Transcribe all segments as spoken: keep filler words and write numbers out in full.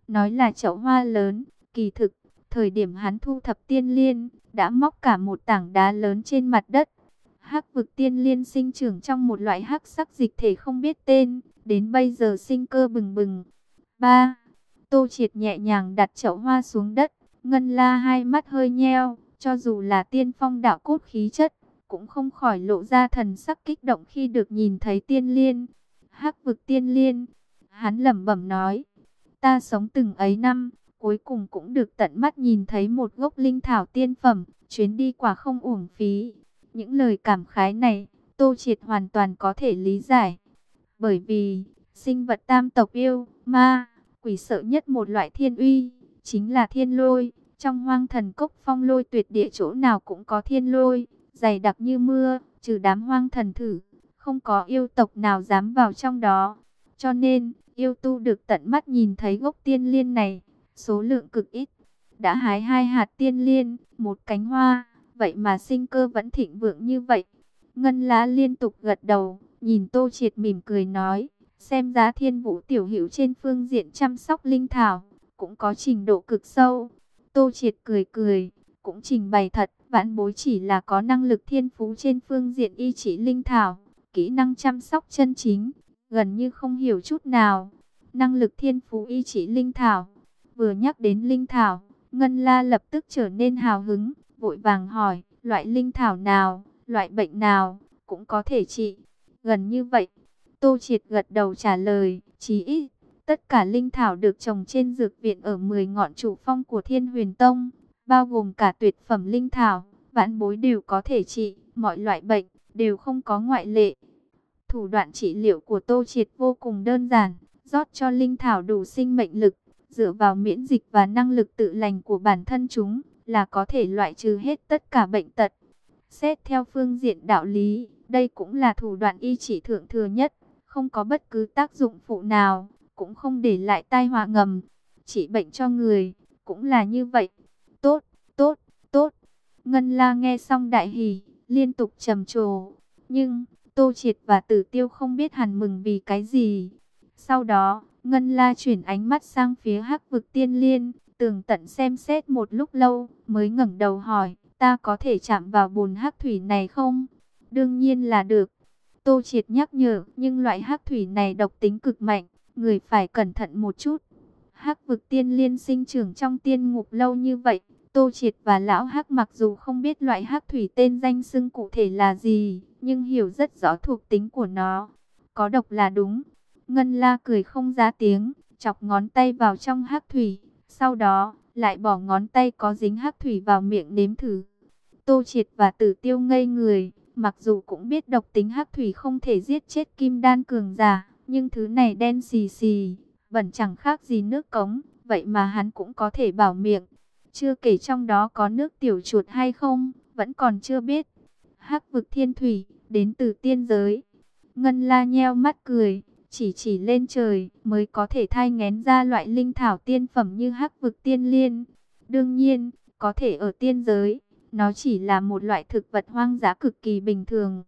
nói là chậu hoa lớn, kỳ thực, thời điểm hắn thu thập tiên liên, đã móc cả một tảng đá lớn trên mặt đất. Hắc vực tiên liên sinh trưởng trong một loại hắc sắc dịch thể không biết tên, đến bây giờ sinh cơ bừng bừng. Ba, Tô Triệt nhẹ nhàng đặt chậu hoa xuống đất, Ngân La hai mắt hơi nheo, cho dù là tiên phong đạo cốt khí chất, cũng không khỏi lộ ra thần sắc kích động khi được nhìn thấy tiên liên. Hắc vực tiên liên, hắn lẩm bẩm nói, ta sống từng ấy năm, cuối cùng cũng được tận mắt nhìn thấy một gốc linh thảo tiên phẩm, chuyến đi quả không uổng phí. Những lời cảm khái này, Tô Triệt hoàn toàn có thể lý giải. Bởi vì, sinh vật tam tộc yêu, ma, quỷ sợ nhất một loại thiên uy, chính là thiên lôi. Trong hoang thần cốc phong lôi tuyệt địa chỗ nào cũng có thiên lôi, dày đặc như mưa, trừ đám hoang thần thử, không có yêu tộc nào dám vào trong đó. Cho nên, yêu tu được tận mắt nhìn thấy gốc tiên liên này, số lượng cực ít. Đã hái hai hạt tiên liên, một cánh hoa, vậy mà sinh cơ vẫn thịnh vượng như vậy. Ngân Lá liên tục gật đầu, nhìn Tô Triệt mỉm cười nói, xem giá Thiên Vũ tiểu hữu trên phương diện chăm sóc linh thảo, cũng có trình độ cực sâu. Tô Triệt cười cười, cũng trình bày thật, vãn bối chỉ là có năng lực thiên phú trên phương diện y chỉ linh thảo, kỹ năng chăm sóc chân chính, gần như không hiểu chút nào. Năng lực thiên phú y chỉ linh thảo, vừa nhắc đến linh thảo, Ngân La lập tức trở nên hào hứng, vội vàng hỏi, loại linh thảo nào, loại bệnh nào, cũng có thể trị. Gần như vậy, Tô Triệt gật đầu trả lời, chí ít, tất cả linh thảo được trồng trên dược viện ở mười ngọn chủ phong của Thiên Huyền Tông, bao gồm cả tuyệt phẩm linh thảo, vãn bối đều có thể trị, mọi loại bệnh, đều không có ngoại lệ. Thủ đoạn trị liệu của Tô Triệt vô cùng đơn giản, rót cho linh thảo đủ sinh mệnh lực, dựa vào miễn dịch và năng lực tự lành của bản thân chúng, là có thể loại trừ hết tất cả bệnh tật. Xét theo phương diện đạo lý, đây cũng là thủ đoạn y chỉ thượng thừa nhất, không có bất cứ tác dụng phụ nào, cũng không để lại tai họa ngầm. Trị bệnh cho người, cũng là như vậy. Tốt, tốt, tốt. Ngân La nghe xong đại hỉ, liên tục trầm trồ. Nhưng, Tô Triệt và Tử Tiêu không biết hẳn mừng vì cái gì. Sau đó, Ngân La chuyển ánh mắt sang phía Hắc vực tiên liên, tường tận xem xét một lúc lâu, mới ngẩng đầu hỏi, ta có thể chạm vào bùn hắc thủy này không? Đương nhiên là được. Tô Triệt nhắc nhở, nhưng loại hắc thủy này độc tính cực mạnh, người phải cẩn thận một chút. Hắc vực tiên liên sinh trưởng trong tiên ngục lâu như vậy, Tô Triệt và lão Hắc mặc dù không biết loại hắc thủy tên danh xưng cụ thể là gì, nhưng hiểu rất rõ thuộc tính của nó. Có độc là đúng. Ngân La cười không ra tiếng, chọc ngón tay vào trong hắc thủy, sau đó lại bỏ ngón tay có dính hắc thủy vào miệng nếm thử. Tô Triệt và Tử Tiêu ngây người, mặc dù cũng biết độc tính hắc thủy không thể giết chết kim đan cường giả, nhưng thứ này đen xì xì, bẩn chẳng khác gì nước cống, vậy mà hắn cũng có thể bảo miệng. Chưa kể trong đó có nước tiểu chuột hay không, vẫn còn chưa biết. Hắc vực thiên thủy, đến từ tiên giới. Ngân La nheo mắt cười, chỉ chỉ lên trời, mới có thể thai nghén ra loại linh thảo tiên phẩm như hắc vực tiên liên. Đương nhiên, có thể ở tiên giới, nó chỉ là một loại thực vật hoang dã cực kỳ bình thường.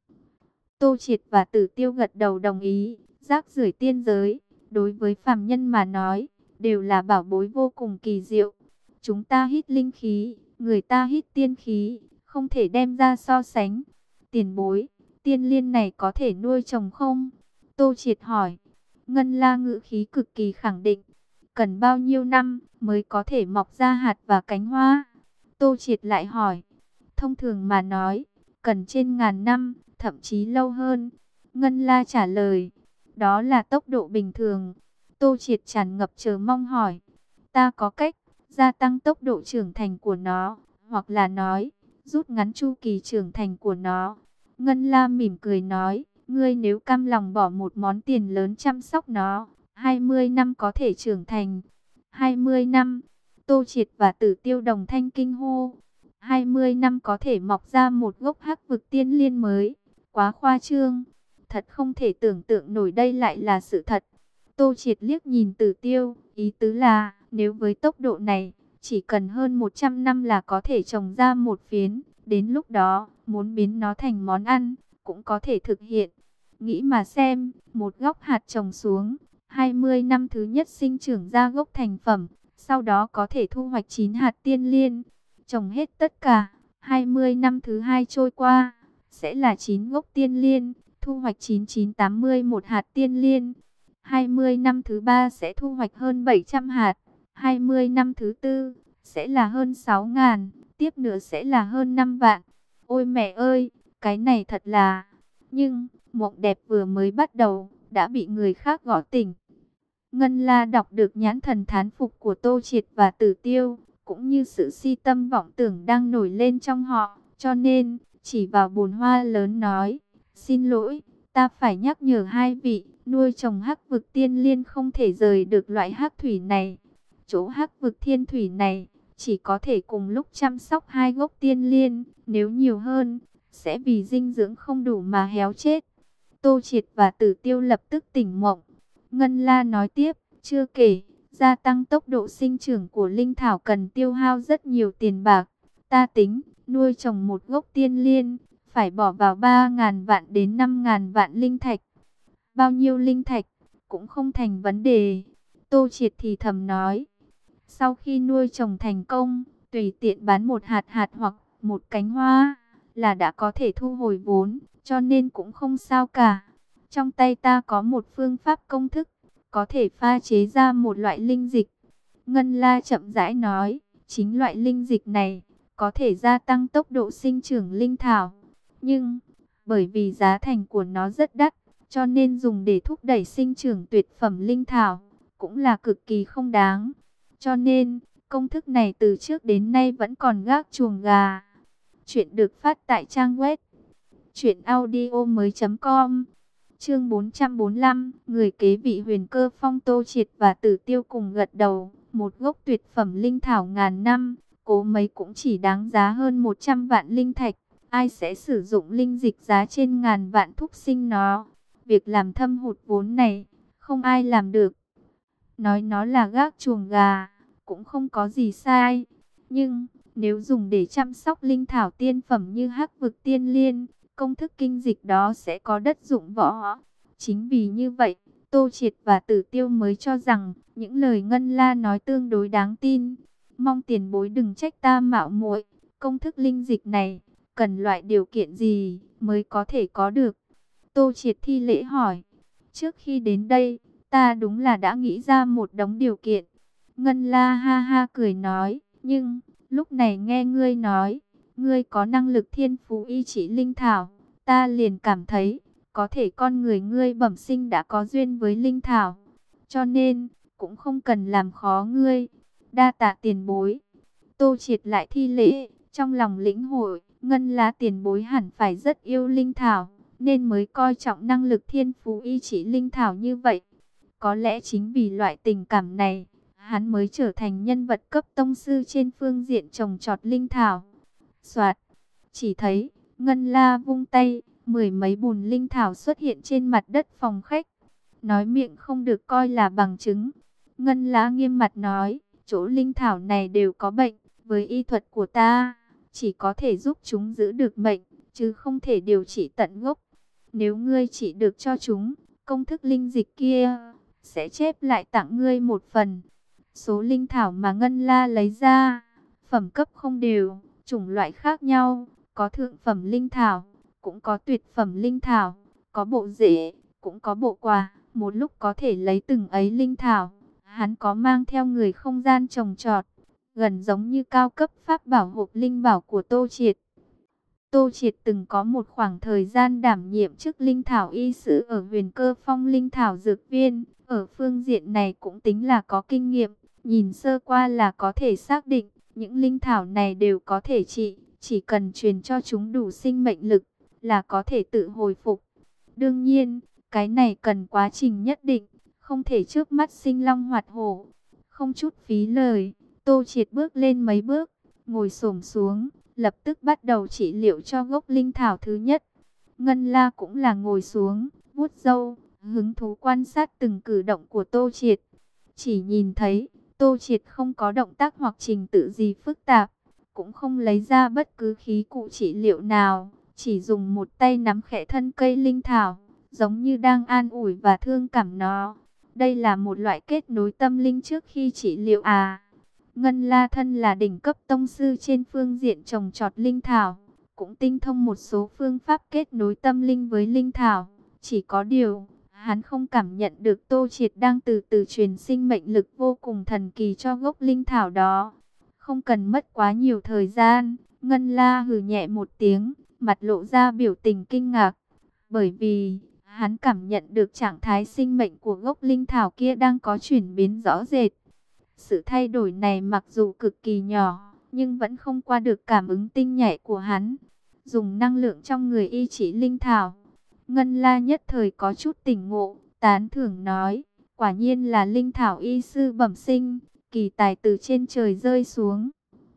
Tô Triệt và Tử Tiêu gật đầu đồng ý, rác rưởi tiên giới, đối với phàm nhân mà nói, đều là bảo bối vô cùng kỳ diệu. Chúng ta hít linh khí, người ta hít tiên khí, không thể đem ra so sánh. Tiền bối, tiên liên này có thể nuôi trồng không? Tô Triệt hỏi. Ngân La ngữ khí cực kỳ khẳng định. Cần bao nhiêu năm mới có thể mọc ra hạt và cánh hoa? Tô Triệt lại hỏi. Thông thường mà nói, cần trên ngàn năm, thậm chí lâu hơn. Ngân La trả lời. Đó là tốc độ bình thường. Tô Triệt tràn ngập chờ mong hỏi. Ta có cách gia tăng tốc độ trưởng thành của nó, hoặc là nói, rút ngắn chu kỳ trưởng thành của nó. Ngân La mỉm cười nói, ngươi nếu cam lòng bỏ một món tiền lớn chăm sóc nó, hai mươi năm có thể trưởng thành. hai mươi năm, Tô Triệt và Tử Tiêu đồng thanh kinh hô. hai mươi năm có thể mọc ra một gốc hắc vực tiên liên mới, quá khoa trương. Thật không thể tưởng tượng nổi đây lại là sự thật. Tô Triệt liếc nhìn Tử Tiêu, ý tứ là, nếu với tốc độ này, chỉ cần hơn một trăm năm là có thể trồng ra một phiến. Đến lúc đó, muốn biến nó thành món ăn, cũng có thể thực hiện. Nghĩ mà xem, một góc hạt trồng xuống, hai mươi năm thứ nhất sinh trưởng ra gốc thành phẩm, sau đó có thể thu hoạch chín hạt tiên liên. Trồng hết tất cả, hai mươi năm thứ hai trôi qua, sẽ là chín gốc tiên liên, thu hoạch chín chín tám mươi một hạt tiên liên. hai mươi năm thứ ba sẽ thu hoạch hơn bảy trăm hạt, hai mươi năm thứ tư sẽ là hơn sáu ngàn, tiếp nữa sẽ là hơn năm vạn. Ôi mẹ ơi, cái này thật là... Nhưng, mộng đẹp vừa mới bắt đầu, đã bị người khác gõ tỉnh. Ngân La đọc được nhãn thần thán phục của Tô Triệt và Tử Tiêu, cũng như sự si tâm vọng tưởng đang nổi lên trong họ, cho nên, chỉ vào bồn hoa lớn nói, xin lỗi, ta phải nhắc nhở hai vị, nuôi trồng hắc vực tiên liên không thể rời được loại hắc thủy này. Chỗ hắc vực thiên thủy này, chỉ có thể cùng lúc chăm sóc hai gốc tiên liên, nếu nhiều hơn, sẽ vì dinh dưỡng không đủ mà héo chết. Tô Triệt và Tử Tiêu lập tức tỉnh mộng. Ngân La nói tiếp, chưa kể, gia tăng tốc độ sinh trưởng của linh thảo cần tiêu hao rất nhiều tiền bạc. Ta tính, nuôi trồng một gốc tiên liên, phải bỏ vào ba ngàn vạn đến năm ngàn vạn linh thạch. Bao nhiêu linh thạch, cũng không thành vấn đề. Tô Triệt thì thầm nói, sau khi nuôi trồng thành công, tùy tiện bán một hạt hạt hoặc một cánh hoa, là đã có thể thu hồi vốn, cho nên cũng không sao cả. Trong tay ta có một phương pháp công thức, có thể pha chế ra một loại linh dịch. Ngân La chậm rãi nói, chính loại linh dịch này, có thể gia tăng tốc độ sinh trưởng linh thảo. Nhưng, bởi vì giá thành của nó rất đắt, cho nên dùng để thúc đẩy sinh trưởng tuyệt phẩm linh thảo, cũng là cực kỳ không đáng. Cho nên, công thức này từ trước đến nay vẫn còn gác chuồng gà. Chuyện được phát tại trang web truyện audio mới chấm com. Chương bốn trăm bốn mươi lăm, người kế vị Huyền Cơ Phong. Tô Triệt và Tử Tiêu cùng gật đầu, một gốc tuyệt phẩm linh thảo ngàn năm, cố mấy cũng chỉ đáng giá hơn một trăm vạn linh thạch. Ai sẽ sử dụng linh dịch giá trên ngàn vạn thúc sinh nó? Việc làm thâm hụt vốn này, không ai làm được. Nói nó là gác chuồng gà, cũng không có gì sai. Nhưng, nếu dùng để chăm sóc linh thảo tiên phẩm như hắc vực tiên liên, công thức kinh dịch đó sẽ có đất dụng võ. Chính vì như vậy, Tô Triệt và Tử Tiêu mới cho rằng những lời Ngân La nói tương đối đáng tin. Mong tiền bối đừng trách ta mạo muội, công thức linh dịch này cần loại điều kiện gì mới có thể có được? Tô Triệt thi lễ hỏi. Trước khi đến đây, ta đúng là đã nghĩ ra một đống điều kiện. Ngân La ha ha cười nói, nhưng lúc này nghe ngươi nói, ngươi có năng lực thiên phú y chỉ linh thảo, ta liền cảm thấy, có thể con người ngươi bẩm sinh đã có duyên với linh thảo, cho nên, cũng không cần làm khó ngươi. Đa tạ tiền bối. Tô Triệt lại thi lễ, trong lòng lĩnh hội, Ngân La tiền bối hẳn phải rất yêu linh thảo, nên mới coi trọng năng lực thiên phú y chỉ linh thảo như vậy. Có lẽ chính vì loại tình cảm này, hắn mới trở thành nhân vật cấp tông sư trên phương diện trồng trọt linh thảo. Soạt, chỉ thấy, Ngân La vung tay, mười mấy bùn linh thảo xuất hiện trên mặt đất phòng khách. Nói miệng không được coi là bằng chứng. Ngân La nghiêm mặt nói, chỗ linh thảo này đều có bệnh, với y thuật của ta, chỉ có thể giúp chúng giữ được mệnh, chứ không thể điều trị tận gốc. Nếu ngươi chỉ được cho chúng, công thức linh dịch kia, sẽ chép lại tặng ngươi một phần. Số linh thảo mà Ngân La lấy ra, phẩm cấp không đều, chủng loại khác nhau, có thượng phẩm linh thảo, cũng có tuyệt phẩm linh thảo, có bộ rễ, cũng có bộ quả, một lúc có thể lấy từng ấy linh thảo. Hắn có mang theo người không gian trồng trọt, gần giống như cao cấp pháp bảo hộp linh bảo của Tô Triệt. Tô Triệt từng có một khoảng thời gian đảm nhiệm chức linh thảo y sư ở Huyền Cơ Phong linh thảo dược viên, ở phương diện này cũng tính là có kinh nghiệm, nhìn sơ qua là có thể xác định, những linh thảo này đều có thể trị, chỉ cần truyền cho chúng đủ sinh mệnh lực, là có thể tự hồi phục. Đương nhiên, cái này cần quá trình nhất định, không thể trước mắt sinh long hoạt hổ. Không chút phí lời, Tô Triệt bước lên mấy bước, ngồi xổm xuống, lập tức bắt đầu trị liệu cho gốc linh thảo thứ nhất. Ngân La cũng là ngồi xuống, vuốt râu, hứng thú quan sát từng cử động của Tô Triệt. Chỉ nhìn thấy, Tô Triệt không có động tác hoặc trình tự gì phức tạp, cũng không lấy ra bất cứ khí cụ trị liệu nào, chỉ dùng một tay nắm khẽ thân cây linh thảo, giống như đang an ủi và thương cảm nó. Đây là một loại kết nối tâm linh trước khi trị liệu à? Ngân La thân là đỉnh cấp tông sư trên phương diện trồng trọt linh thảo, cũng tinh thông một số phương pháp kết nối tâm linh với linh thảo. Chỉ có điều, hắn không cảm nhận được Tô Triệt đang từ từ truyền sinh mệnh lực vô cùng thần kỳ cho gốc linh thảo đó. Không cần mất quá nhiều thời gian, Ngân La hừ nhẹ một tiếng, mặt lộ ra biểu tình kinh ngạc. Bởi vì, hắn cảm nhận được trạng thái sinh mệnh của gốc linh thảo kia đang có chuyển biến rõ rệt. Sự thay đổi này mặc dù cực kỳ nhỏ, nhưng vẫn không qua được cảm ứng tinh nhạy của hắn. Dùng năng lượng trong người y chỉ linh thảo. Ngân La nhất thời có chút tỉnh ngộ, tán thưởng nói, quả nhiên là linh thảo y sư bẩm sinh, kỳ tài từ trên trời rơi xuống.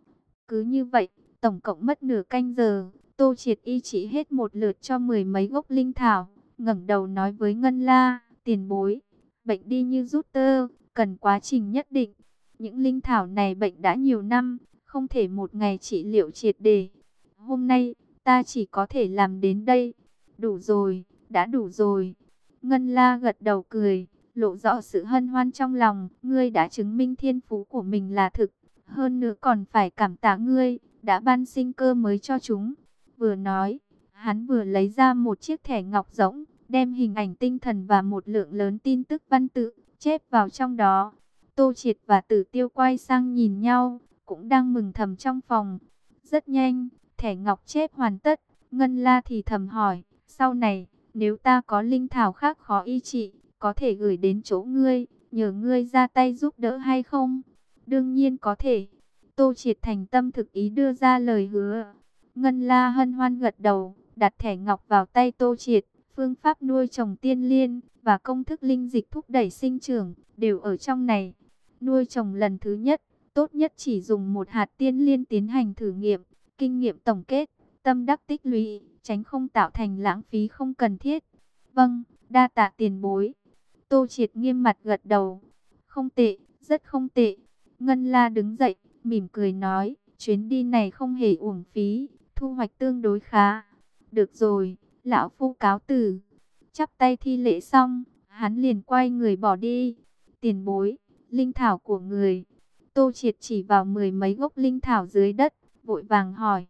Cứ như vậy, tổng cộng mất nửa canh giờ, Tô Triệt y chỉ hết một lượt cho mười mấy gốc linh thảo, ngẩng đầu nói với Ngân La, tiền bối, bệnh đi như rút tơ, cần quá trình nhất định. Những linh thảo này bệnh đã nhiều năm, không thể một ngày trị liệu triệt để. Hôm nay, ta chỉ có thể làm đến đây. Đủ rồi, đã đủ rồi. Ngân La gật đầu cười, lộ rõ sự hân hoan trong lòng. Ngươi đã chứng minh thiên phú của mình là thực. Hơn nữa còn phải cảm tạ ngươi, đã ban sinh cơ mới cho chúng. Vừa nói, hắn vừa lấy ra một chiếc thẻ ngọc rỗng, đem hình ảnh tinh thần và một lượng lớn tin tức văn tự, chép vào trong đó. Tô Triệt và Tử Tiêu quay sang nhìn nhau, cũng đang mừng thầm trong phòng. Rất nhanh, thẻ ngọc chép hoàn tất, Ngân La thì thầm hỏi, sau này, nếu ta có linh thảo khác khó y trị, có thể gửi đến chỗ ngươi, nhờ ngươi ra tay giúp đỡ hay không? Đương nhiên có thể. Tô Triệt thành tâm thực ý đưa ra lời hứa. Ngân La hân hoan gật đầu, đặt thẻ ngọc vào tay Tô Triệt. Phương pháp nuôi trồng tiên liên và công thức linh dịch thúc đẩy sinh trưởng đều ở trong này. Nuôi trồng lần thứ nhất, tốt nhất chỉ dùng một hạt tiên liên tiến hành thử nghiệm, kinh nghiệm tổng kết, tâm đắc tích lũy, tránh không tạo thành lãng phí không cần thiết. Vâng, đa tạ tiền bối. Tô Triệt nghiêm mặt gật đầu. Không tệ, rất không tệ. Ngân La đứng dậy, mỉm cười nói, chuyến đi này không hề uổng phí, thu hoạch tương đối khá. Được rồi, lão phu cáo từ. Chắp tay thi lễ xong, hắn liền quay người bỏ đi. Tiền bối, linh thảo của người. Tô Triệt chỉ vào mười mấy gốc linh thảo dưới đất, vội vàng hỏi.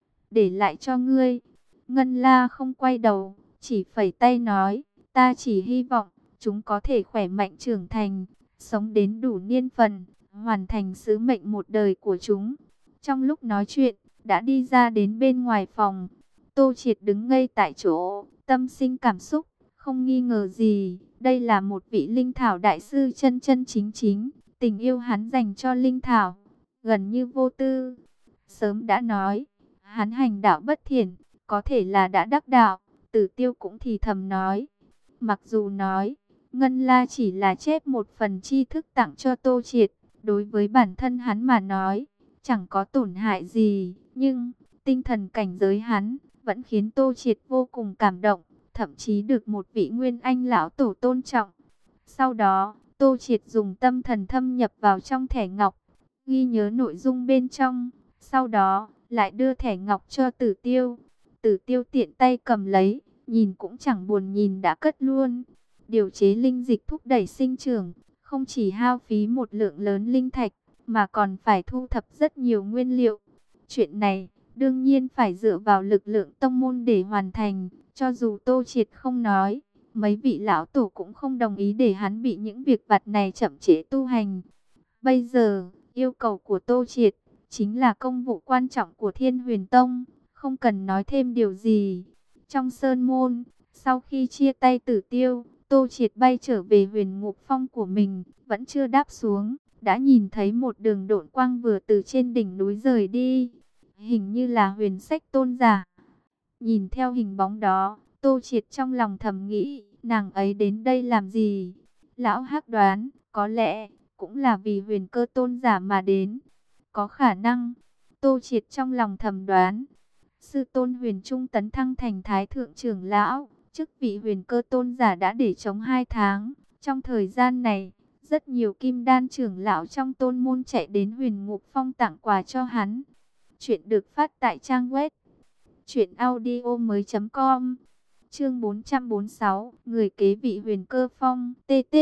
Để lại cho ngươi. Ngân La không quay đầu, chỉ phẩy tay nói, ta chỉ hy vọng chúng có thể khỏe mạnh trưởng thành, sống đến đủ niên phần, hoàn thành sứ mệnh một đời của chúng. Trong lúc nói chuyện, đã đi ra đến bên ngoài phòng. Tô Triệt đứng ngây tại chỗ, tâm sinh cảm xúc, không nghi ngờ gì. Đây là một vị linh thảo đại sư chân chân chính chính, tình yêu hắn dành cho linh thảo, gần như vô tư. Sớm đã nói, hắn hành đạo bất thiện, có thể là đã đắc đạo. Tử Tiêu cũng thì thầm nói, mặc dù nói, Ngân La chỉ là chép một phần tri thức tặng cho Tô Triệt, đối với bản thân hắn mà nói, chẳng có tổn hại gì, nhưng tinh thần cảnh giới hắn vẫn khiến Tô Triệt vô cùng cảm động, thậm chí được một vị Nguyên Anh lão tổ tôn trọng. Sau đó, Tô Triệt dùng tâm thần thâm nhập vào trong thẻ ngọc, ghi nhớ nội dung bên trong, sau đó lại đưa thẻ ngọc cho Tử Tiêu. Tử Tiêu tiện tay cầm lấy, nhìn cũng chẳng buồn nhìn đã cất luôn. Điều chế linh dịch thúc đẩy sinh trưởng, không chỉ hao phí một lượng lớn linh thạch, mà còn phải thu thập rất nhiều nguyên liệu. Chuyện này, đương nhiên phải dựa vào lực lượng tông môn để hoàn thành, cho dù Tô Triệt không nói, mấy vị lão tổ cũng không đồng ý để hắn bị những việc vặt này chậm trễ tu hành. Bây giờ, yêu cầu của Tô Triệt, chính là công vụ quan trọng của Thiên Huyền Tông, không cần nói thêm điều gì. Trong sơn môn, sau khi chia tay Tử Tiêu, Tô Triệt bay trở về Huyền Ngục Phong của mình, vẫn chưa đáp xuống, đã nhìn thấy một đường độn quang vừa từ trên đỉnh núi rời đi, hình như là Huyền Sách tôn giả. Nhìn theo hình bóng đó, Tô Triệt trong lòng thầm nghĩ, nàng ấy đến đây làm gì? Lão Hắc đoán, có lẽ cũng là vì Huyền Cơ tôn giả mà đến. Có khả năng, Tô Triệt trong lòng thầm đoán. Sư tôn Huyền Trung tấn thăng thành Thái Thượng trưởng lão, chức vị Huyền Cơ tôn giả đã để trống hai tháng. Trong thời gian này, rất nhiều kim đan trưởng lão trong tôn môn chạy đến Huyền Ngục Phong tặng quà cho hắn. Chuyện được phát tại trang web truyện audio mới com. Chương bốn trăm bốn mươi sáu, người kế vị Huyền Cơ Phong. tê tê,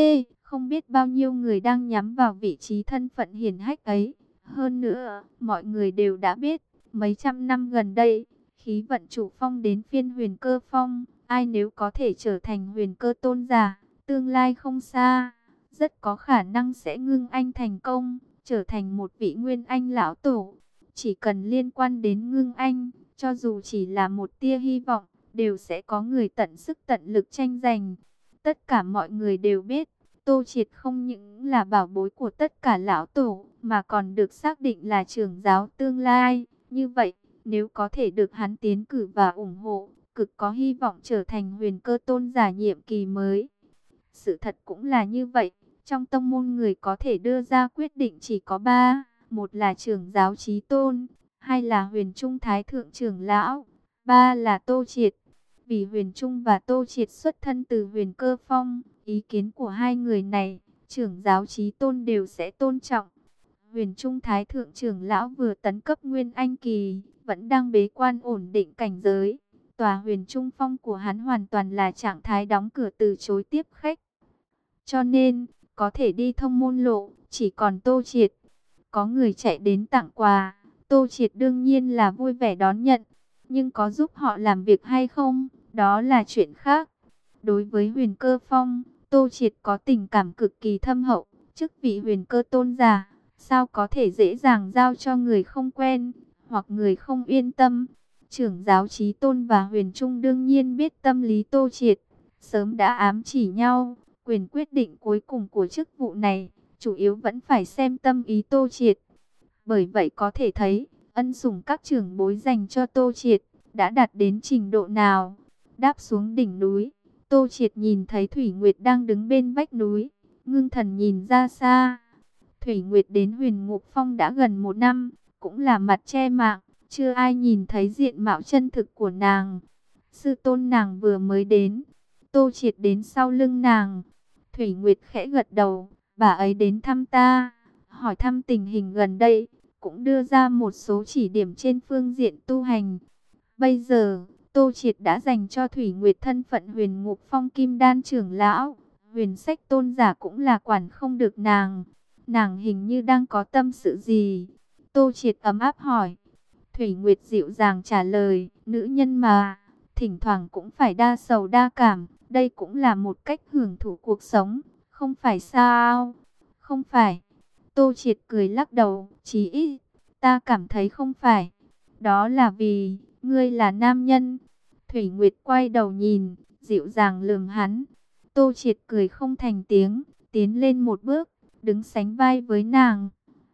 Không biết bao nhiêu người đang nhắm vào vị trí thân phận hiển hách ấy. Hơn nữa, mọi người đều đã biết, mấy trăm năm gần đây, khí vận chủ phong đến phiên huyền cơ phong. Ai nếu có thể trở thành huyền cơ tôn giả, tương lai không xa, rất có khả năng sẽ ngưng anh thành công, trở thành một vị nguyên anh lão tổ. Chỉ cần liên quan đến ngưng anh, cho dù chỉ là một tia hy vọng, đều sẽ có người tận sức tận lực tranh giành. Tất cả mọi người đều biết, Tô Triệt không những là bảo bối của tất cả lão tổ, mà còn được xác định là trưởng giáo tương lai. Như vậy, nếu có thể được hắn tiến cử và ủng hộ, cực có hy vọng trở thành huyền cơ tôn giả nhiệm kỳ mới. Sự thật cũng là như vậy, trong tông môn người có thể đưa ra quyết định chỉ có ba, một là trưởng giáo Chí Tôn, hai là huyền trung thái thượng trưởng lão, ba là Tô Triệt. Vì huyền trung và Tô Triệt xuất thân từ huyền cơ phong, ý kiến của hai người này, trưởng giáo Chí Tôn đều sẽ tôn trọng. Huyền trung thái thượng trưởng lão vừa tấn cấp nguyên anh kỳ, vẫn đang bế quan ổn định cảnh giới. Tòa huyền trung phong của hắn hoàn toàn là trạng thái đóng cửa từ chối tiếp khách. Cho nên, có thể đi thông môn lộ, chỉ còn Tô Triệt. Có người chạy đến tặng quà, Tô Triệt đương nhiên là vui vẻ đón nhận. Nhưng có giúp họ làm việc hay không, đó là chuyện khác. Đối với huyền cơ phong, Tô Triệt có tình cảm cực kỳ thâm hậu. Chức vị huyền cơ tôn giả, sao có thể dễ dàng giao cho người không quen, hoặc người không yên tâm. Trưởng giáo Chí Tôn và huyền trung đương nhiên biết tâm lý Tô Triệt, sớm đã ám chỉ nhau. Quyền quyết định cuối cùng của chức vụ này, chủ yếu vẫn phải xem tâm ý Tô Triệt. Bởi vậy có thể thấy, ân sủng các trưởng bối dành cho Tô Triệt, đã đạt đến trình độ nào. Đáp xuống đỉnh núi, Tô Triệt nhìn thấy Thủy Nguyệt đang đứng bên vách núi, ngưng thần nhìn ra xa. Thủy Nguyệt đến Huyền Ngục Phong đã gần một năm, cũng là mặt che mạng, chưa ai nhìn thấy diện mạo chân thực của nàng. Sư tôn nàng vừa mới đến, Tô Triệt đến sau lưng nàng. Thủy Nguyệt khẽ gật đầu, bà ấy đến thăm ta, hỏi thăm tình hình gần đây, cũng đưa ra một số chỉ điểm trên phương diện tu hành. Bây giờ, Tô Triệt đã dành cho Thủy Nguyệt thân phận Huyền Ngục Phong Kim Đan trưởng lão, huyền sách tôn giả cũng là quản không được nàng. Nàng hình như đang có tâm sự gì? Tô Triệt ấm áp hỏi. Thủy Nguyệt dịu dàng trả lời, nữ nhân mà, thỉnh thoảng cũng phải đa sầu đa cảm, đây cũng là một cách hưởng thụ cuộc sống, không phải sao? Không phải. Tô Triệt cười lắc đầu, chí ít, ta cảm thấy không phải. Đó là vì, ngươi là nam nhân. Thủy Nguyệt quay đầu nhìn, dịu dàng lườm hắn. Tô Triệt cười không thành tiếng, tiến lên một bước, đứng sánh vai với nàng.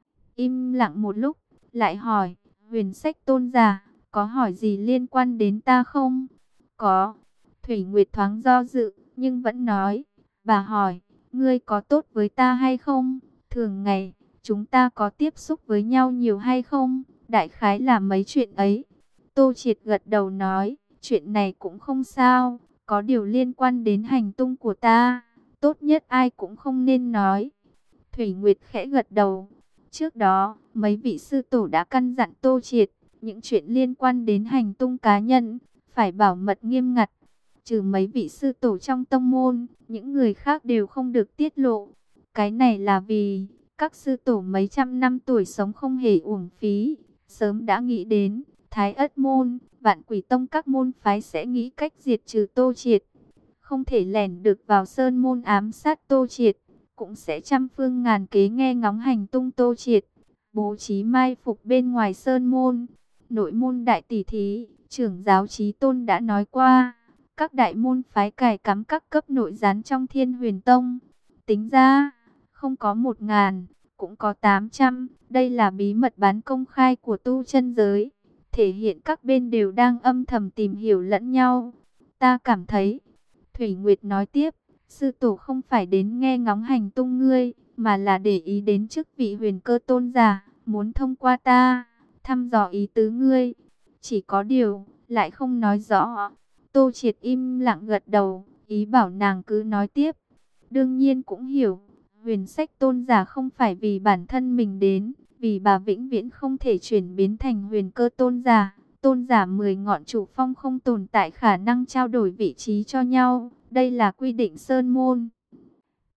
Im lặng một lúc, lại hỏi, huyền sách tôn giả, có hỏi gì liên quan đến ta không? Có. Thủy Nguyệt thoáng do dự, nhưng vẫn nói, bà hỏi, ngươi có tốt với ta hay không? Thường ngày, chúng ta có tiếp xúc với nhau nhiều hay không? Đại khái là mấy chuyện ấy. Tô Triệt gật đầu nói, chuyện này cũng không sao, có điều liên quan đến hành tung của ta, tốt nhất ai cũng không nên nói. Thủy Nguyệt khẽ gật đầu. Trước đó, mấy vị sư tổ đã căn dặn Tô Triệt, những chuyện liên quan đến hành tung cá nhân, phải bảo mật nghiêm ngặt. Trừ mấy vị sư tổ trong tông môn, những người khác đều không được tiết lộ. Cái này là vì, các sư tổ mấy trăm năm tuổi sống không hề uổng phí, sớm đã nghĩ đến, Thái Ất Môn, Vạn Quỷ Tông các môn phái sẽ nghĩ cách diệt trừ Tô Triệt. Không thể lẻn được vào sơn môn ám sát Tô Triệt, cũng sẽ trăm phương ngàn kế nghe ngóng hành tung Tô Triệt, bố trí mai phục bên ngoài sơn môn. Nội môn đại tỷ thí, trưởng giáo Chí Tôn đã nói qua, các đại môn phái cài cắm các cấp nội gián trong Thiên Huyền Tông. Tính ra, không có một ngàn, cũng có tám trăm. Đây là bí mật bán công khai của tu chân giới, thể hiện các bên đều đang âm thầm tìm hiểu lẫn nhau. Ta cảm thấy, Thủy Nguyệt nói tiếp, sư tổ không phải đến nghe ngóng hành tung ngươi, mà là để ý đến chức vị huyền cơ tôn giả, muốn thông qua ta, thăm dò ý tứ ngươi. Chỉ có điều, lại không nói rõ. Tô Triệt im lặng gật đầu, ý bảo nàng cứ nói tiếp. Đương nhiên cũng hiểu, huyền sách tôn giả không phải vì bản thân mình đến, vì bà vĩnh viễn không thể chuyển biến thành huyền cơ tôn giả. Tôn giả mười ngọn chủ phong không tồn tại khả năng trao đổi vị trí cho nhau, đây là quy định sơn môn.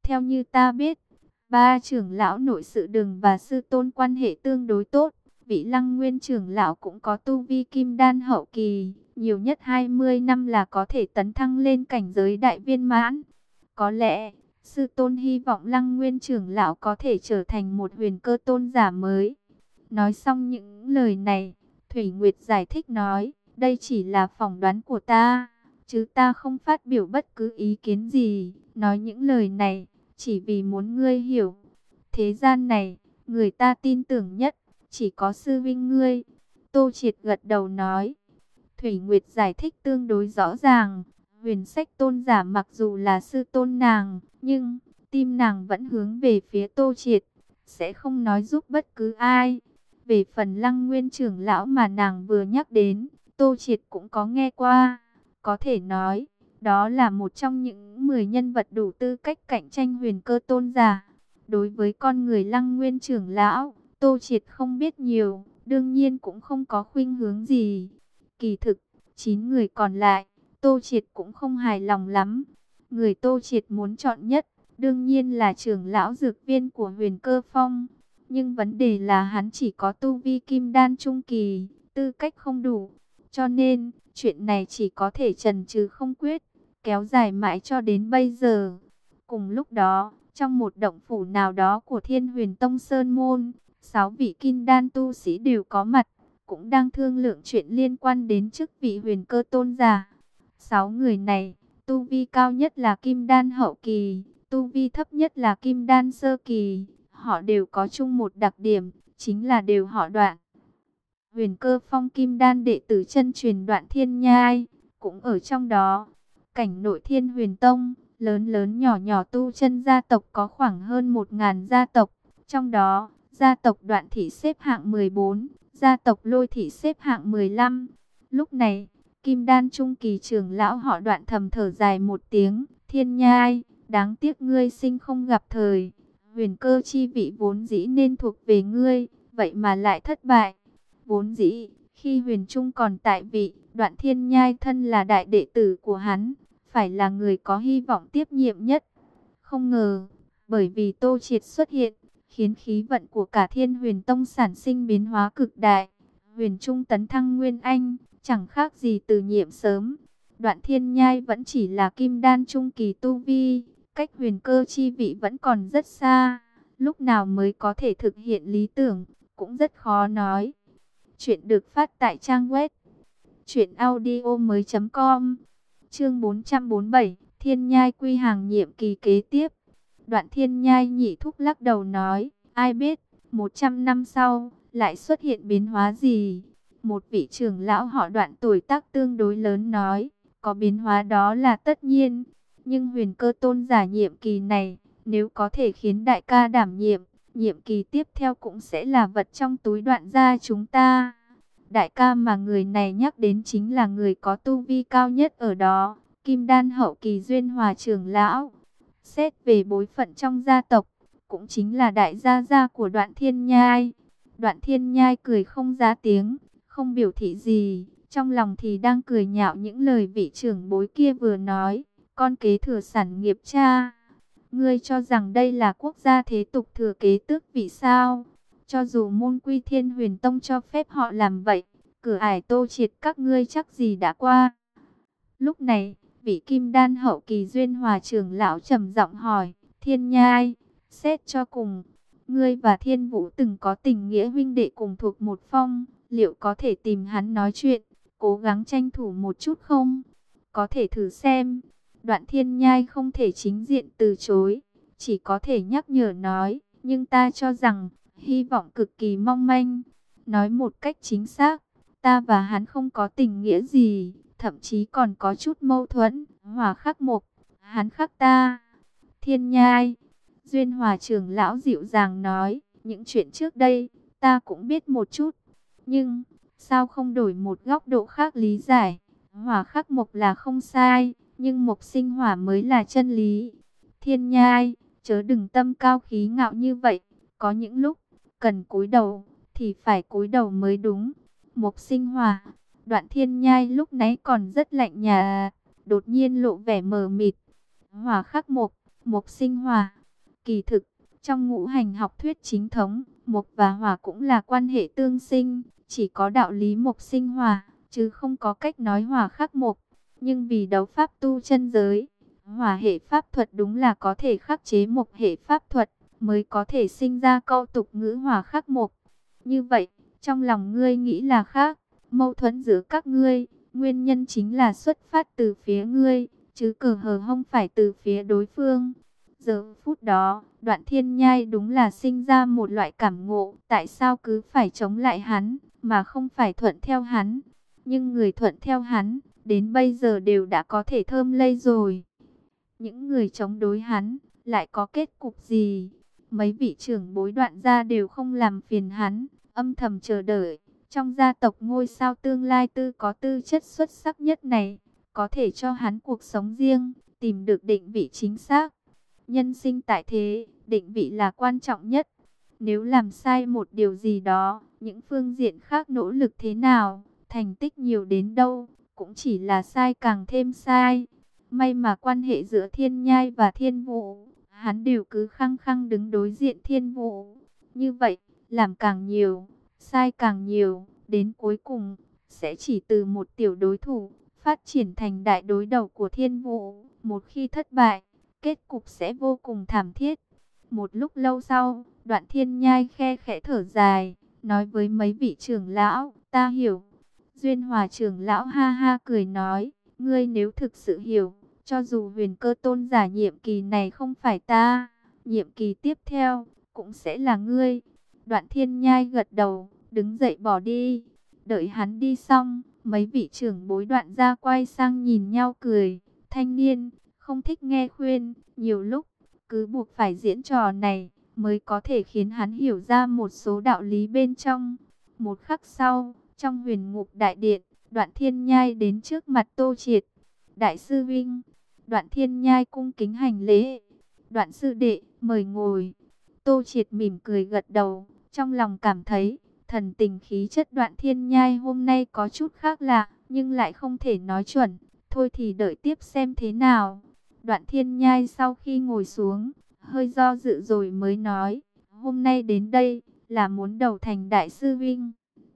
Theo như ta biết, ba trưởng lão nội sự Đường và sư tôn quan hệ tương đối tốt. Vị Lăng Nguyên trưởng lão cũng có tu vi kim đan hậu kỳ, nhiều nhất hai mươi năm là có thể tấn thăng lên cảnh giới đại viên mãn. Có lẽ, sư tôn hy vọng Lăng Nguyên trưởng lão có thể trở thành một huyền cơ tôn giả mới. Nói xong những lời này, Thủy Nguyệt giải thích nói, đây chỉ là phỏng đoán của ta, chứ ta không phát biểu bất cứ ý kiến gì. Nói những lời này, chỉ vì muốn ngươi hiểu. Thế gian này, người ta tin tưởng nhất, chỉ có sư vinh ngươi. Tô Triệt gật đầu nói. Thủy Nguyệt giải thích tương đối rõ ràng. Huyền Sách tôn giả mặc dù là sư tôn nàng, nhưng tim nàng vẫn hướng về phía Tô Triệt, sẽ không nói giúp bất cứ ai. Về phần Lăng Nguyên trưởng lão mà nàng vừa nhắc đến, Tô Triệt cũng có nghe qua. Có thể nói, đó là một trong những mười nhân vật đủ tư cách cạnh tranh huyền cơ tôn giả. Đối với con người Lăng Nguyên trưởng lão, Tô Triệt không biết nhiều, đương nhiên cũng không có khuynh hướng gì. Kỳ thực, chín người còn lại, Tô Triệt cũng không hài lòng lắm. Người Tô Triệt muốn chọn nhất, đương nhiên là trưởng lão dược viên của Huyền Cơ Phong. Nhưng vấn đề là hắn chỉ có tu vi kim đan trung kỳ, tư cách không đủ. Cho nên, chuyện này chỉ có thể chần chừ không quyết, kéo dài mãi cho đến bây giờ. Cùng lúc đó, trong một động phủ nào đó của Thiên Huyền Tông Sơn Môn, sáu vị kim đan tu sĩ đều có mặt, cũng đang thương lượng chuyện liên quan đến chức vị huyền cơ tôn giả. Sáu người này, tu vi cao nhất là kim đan hậu kỳ, tu vi thấp nhất là kim đan sơ kỳ. Họ đều có chung một đặc điểm, chính là đều họ Đoạn. Huyền Cơ Phong kim đan đệ tử chân truyền Đoạn Thiên Nhai cũng ở trong đó. Cảnh nội Thiên Huyền Tông, lớn lớn nhỏ nhỏ tu chân gia tộc có khoảng hơn một ngàn gia tộc. Trong đó, gia tộc Đoạn Thị xếp hạng mười bốn, gia tộc Lôi Thị xếp hạng mười lăm. Lúc này, kim đan trung kỳ trưởng lão họ Đoạn thầm thở dài một tiếng, Thiên Nhai, đáng tiếc ngươi sinh không gặp thời. Huyền cơ chi vị vốn dĩ nên thuộc về ngươi, vậy mà lại thất bại. Vốn dĩ, khi Huyền Trung còn tại vị, Đoạn Thiên Nhai thân là đại đệ tử của hắn, phải là người có hy vọng tiếp nhiệm nhất. Không ngờ, bởi vì Tô Triệt xuất hiện, khiến khí vận của cả Thiên Huyền Tông sản sinh biến hóa cực đại. Huyền Trung tấn thăng Nguyên Anh, chẳng khác gì từ nhiệm sớm. Đoạn Thiên Nhai vẫn chỉ là kim đan trung kỳ tu vi, cách huyền cơ chi vị vẫn còn rất xa. Lúc nào mới có thể thực hiện lý tưởng, cũng rất khó nói. Chuyện được phát tại trang web truyện audio mới chấm com. Chương bốn trăm bốn mươi bảy, Thiên Nhai quy hàng nhiệm kỳ kế tiếp. Đoạn Thiên Nhai nhị thúc lắc đầu nói, ai biết, một trăm năm sau, lại xuất hiện biến hóa gì? Một vị trưởng lão họ Đoạn tuổi tác tương đối lớn nói, có biến hóa đó là tất nhiên. Nhưng huyền cơ tôn giả nhiệm kỳ này, nếu có thể khiến đại ca đảm nhiệm, nhiệm kỳ tiếp theo cũng sẽ là vật trong túi Đoạn gia chúng ta. Đại ca mà người này nhắc đến chính là người có tu vi cao nhất ở đó, kim đan hậu kỳ Duyên Hòa trưởng lão. Xét về bối phận trong gia tộc, cũng chính là đại gia gia của Đoạn Thiên Nhai. Đoạn Thiên Nhai cười không ra tiếng, không biểu thị gì, trong lòng thì đang cười nhạo những lời vị trưởng bối kia vừa nói. Con kế thừa sản nghiệp cha, ngươi cho rằng đây là quốc gia thế tục thừa kế tước vị sao? Cho dù môn quy Thiên Huyền Tông cho phép họ làm vậy, cửa ải Tô Triệt các ngươi chắc gì đã qua. Lúc này, vị kim đan hậu kỳ Duyên Hòa trưởng lão trầm giọng hỏi, Thiên Nhai, xét cho cùng, ngươi và Thiên Vũ từng có tình nghĩa huynh đệ cùng thuộc một phong, liệu có thể tìm hắn nói chuyện, cố gắng tranh thủ một chút không? Có thể thử xem. Đoạn Thiên Nhai không thể chính diện từ chối, chỉ có thể nhắc nhở nói, nhưng ta cho rằng, hy vọng cực kỳ mong manh. Nói một cách chính xác, ta và hắn không có tình nghĩa gì, thậm chí còn có chút mâu thuẫn, Hòa khắc mộc, hắn khắc ta. Thiên Nhai, Duyên Hòa trưởng lão dịu dàng nói, những chuyện trước đây, ta cũng biết một chút, nhưng, sao không đổi một góc độ khác lý giải? Hòa khắc mộc là không sai, nhưng mộc sinh hỏa mới là chân lý. Thiên Nhai, chớ đừng tâm cao khí ngạo như vậy, có những lúc, cần cúi đầu, thì phải cúi đầu mới đúng. Mộc sinh hỏa, Đoạn Thiên Nhai lúc nãy còn rất lạnh nhà, đột nhiên lộ vẻ mờ mịt. Hỏa khắc mộc, mộc sinh hỏa, Kỳ thực, trong ngũ hành học thuyết chính thống, mộc và hỏa cũng là quan hệ tương sinh, chỉ có đạo lý mộc sinh hỏa, chứ không có cách nói hỏa khắc mộc. Nhưng vì đấu pháp tu chân giới, hỏa hệ pháp thuật đúng là có thể khắc chế mộc hệ pháp thuật, mới có thể sinh ra câu tục ngữ hỏa khắc mộc. Như vậy, trong lòng ngươi nghĩ là khác, mâu thuẫn giữa các ngươi, nguyên nhân chính là xuất phát từ phía ngươi, chứ cờ hờ không phải từ phía đối phương. Giờ phút đó, Đoạn Thiên Nhai đúng là sinh ra một loại cảm ngộ, tại sao cứ phải chống lại hắn, mà không phải thuận theo hắn. Nhưng người thuận theo hắn, đến bây giờ đều đã có thể thơm lây rồi. Những người chống đối hắn, lại có kết cục gì? Mấy vị trưởng bối Đoạn gia đều không làm phiền hắn, âm thầm chờ đợi. Trong gia tộc ngôi sao tương lai tư có tư chất xuất sắc nhất này, có thể cho hắn cuộc sống riêng, tìm được định vị chính xác. Nhân sinh tại thế, định vị là quan trọng nhất. Nếu làm sai một điều gì đó, những phương diện khác nỗ lực thế nào, thành tích nhiều đến đâu, cũng chỉ là sai càng thêm sai. May mà quan hệ giữa Thiên Nhai và Thiên Vũ, hắn đều cứ khăng khăng đứng đối diện Thiên Vũ. Như vậy, làm càng nhiều, sai càng nhiều, đến cuối cùng, sẽ chỉ từ một tiểu đối thủ, phát triển thành đại đối đầu của Thiên Vũ. Một khi thất bại, kết cục sẽ vô cùng thảm thiết. Một lúc lâu sau, Đoạn Thiên Nhai khe khẽ thở dài, nói với mấy vị trưởng lão, ta hiểu. Duyên Hòa trưởng lão ha ha cười nói, ngươi nếu thực sự hiểu, cho dù huyền cơ tôn giả nhiệm kỳ này không phải ta, nhiệm kỳ tiếp theo, cũng sẽ là ngươi. Đoạn Thiên Nhai gật đầu, đứng dậy bỏ đi. Đợi hắn đi xong, mấy vị trưởng bối Đoạn gia quay sang nhìn nhau cười. Thanh niên, không thích nghe khuyên, nhiều lúc, cứ buộc phải diễn trò này, mới có thể khiến hắn hiểu ra một số đạo lý bên trong. Một khắc sau, trong huyền ngục đại điện, Đoạn Thiên Nhai đến trước mặt Tô Triệt. Đại sư Vinh, Đoạn Thiên Nhai cung kính hành lễ. Đoạn sư đệ, mời ngồi. Tô Triệt mỉm cười gật đầu, trong lòng cảm thấy, thần tình khí chất Đoạn Thiên Nhai hôm nay có chút khác lạ, nhưng lại không thể nói chuẩn. Thôi thì đợi tiếp xem thế nào. Đoạn Thiên Nhai sau khi ngồi xuống, hơi do dự rồi mới nói, hôm nay đến đây, là muốn đầu thành đại sư Vinh.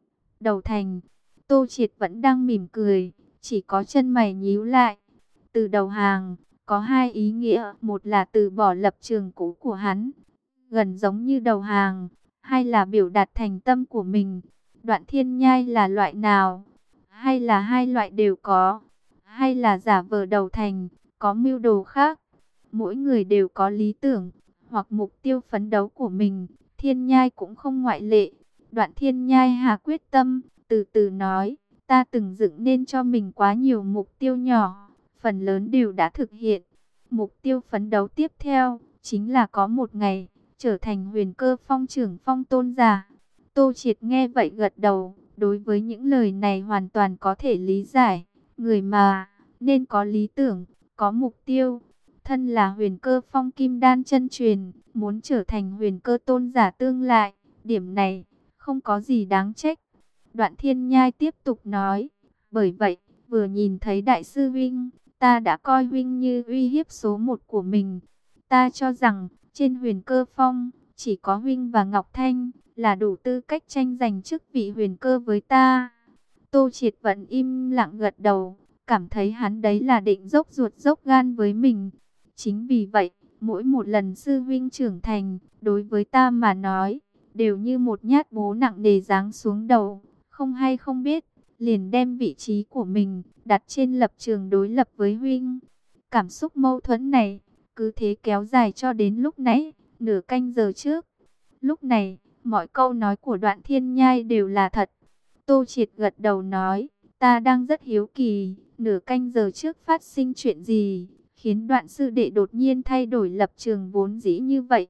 Đầu thành, Tô Triệt vẫn đang mỉm cười, chỉ có chân mày nhíu lại. Từ đầu hàng, có hai ý nghĩa, một là từ bỏ lập trường cũ của hắn, gần giống như đầu hàng, hai là biểu đạt thành tâm của mình. Đoạn Thiên Nhai là loại nào? Hay là hai loại đều có? Hay là giả vờ đầu thành, có mưu đồ khác? Mỗi người đều có lý tưởng, hoặc mục tiêu phấn đấu của mình, Thiên Nhai cũng không ngoại lệ. Đoạn Thiên Nhai hà quyết tâm, từ từ nói, ta từng dựng nên cho mình quá nhiều mục tiêu nhỏ, phần lớn đều đã thực hiện. Mục tiêu phấn đấu tiếp theo, chính là có một ngày, trở thành huyền cơ phong trưởng phong tôn giả. Tô Triệt nghe vậy gật đầu, đối với những lời này hoàn toàn có thể lý giải. Người mà, nên có lý tưởng, có mục tiêu. Thân là huyền cơ phong kim đan chân truyền, muốn trở thành huyền cơ tôn giả tương lai, điểm này, không có gì đáng trách. Đoạn Thiên Nhai tiếp tục nói, bởi vậy, vừa nhìn thấy đại sư Vinh, ta đã coi Vinh như uy hiếp số một của mình. Ta cho rằng, trên huyền cơ phong, chỉ có Vinh và Ngọc Thanh, là đủ tư cách tranh giành chức vị huyền cơ với ta. Tô Triệt vẫn im lặng gật đầu, cảm thấy hắn đấy là định dốc ruột dốc gan với mình. Chính vì vậy, mỗi một lần sư Vinh trưởng thành, đối với ta mà nói, đều như một nhát bố nặng nề giáng xuống đầu, không hay không biết, liền đem vị trí của mình đặt trên lập trường đối lập với Vinh. Cảm xúc mâu thuẫn này, cứ thế kéo dài cho đến lúc nãy, nửa canh giờ trước. Lúc này, mọi câu nói của Đoạn Thiên Nhai đều là thật. Tô Triệt gật đầu nói, ta đang rất hiếu kỳ, nửa canh giờ trước phát sinh chuyện gì, khiến Đoạn sư đệ đột nhiên thay đổi lập trường vốn dĩ như vậy.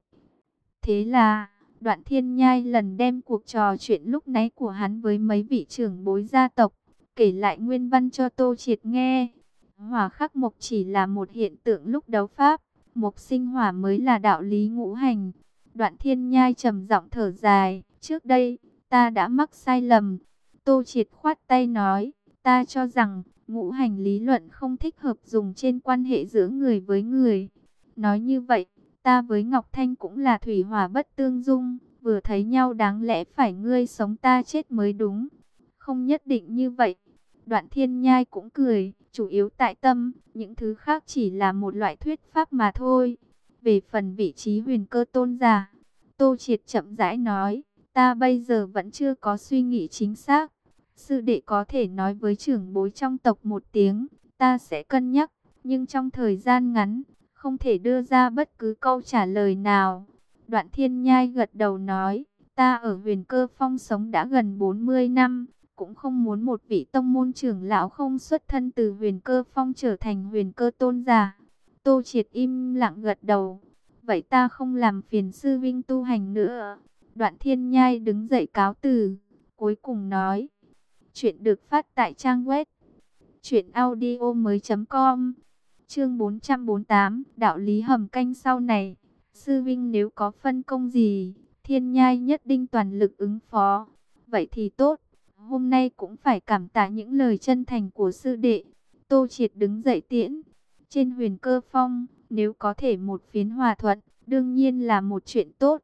Thế là, Đoạn Thiên Nhai lần đem cuộc trò chuyện lúc nãy của hắn với mấy vị trưởng bối gia tộc, kể lại nguyên văn cho Tô Triệt nghe. Hỏa khắc mộc chỉ là một hiện tượng lúc đấu pháp, mộc sinh hỏa mới là đạo lý ngũ hành. Đoạn Thiên Nhai trầm giọng thở dài, trước đây, ta đã mắc sai lầm. Tô Triệt khoát tay nói, ta cho rằng, ngũ hành lý luận không thích hợp dùng trên quan hệ giữa người với người. Nói như vậy, Ta với Ngọc Thanh cũng là thủy hỏa bất tương dung, vừa thấy nhau đáng lẽ phải ngươi sống ta chết mới đúng. Không nhất định như vậy. Đoạn Thiên Nhai cũng cười, chủ yếu tại tâm, những thứ khác chỉ là một loại thuyết pháp mà thôi. Về phần vị trí huyền cơ tôn giả, Tô Triệt chậm rãi nói, ta bây giờ vẫn chưa có suy nghĩ chính xác. Sư đệ có thể nói với trưởng bối trong tộc một tiếng, ta sẽ cân nhắc, nhưng trong thời gian ngắn, không thể đưa ra bất cứ câu trả lời nào. Đoạn Thiên Nhai gật đầu nói, ta ở Huyền Cơ Phong sống đã gần bốn mươi năm, cũng không muốn một vị tông môn trưởng lão không xuất thân từ Huyền Cơ Phong trở thành Huyền Cơ tôn giả. Tô Triệt im lặng gật đầu, vậy ta không làm phiền sư vinh tu hành nữa. Đoạn Thiên Nhai đứng dậy cáo từ, cuối cùng nói, chuyện được phát tại trang web truyện audio mới.com. Chương bốn trăm bốn mươi tám, đạo lý hầm canh sau này. Sư vinh nếu có phân công gì, Thiên Nhai nhất định toàn lực ứng phó. Vậy thì tốt, hôm nay cũng phải cảm tạ những lời chân thành của sư đệ. Tô Triệt đứng dậy tiễn. Trên Huyền Cơ Phong, nếu có thể một phiến hòa thuận, đương nhiên là một chuyện tốt.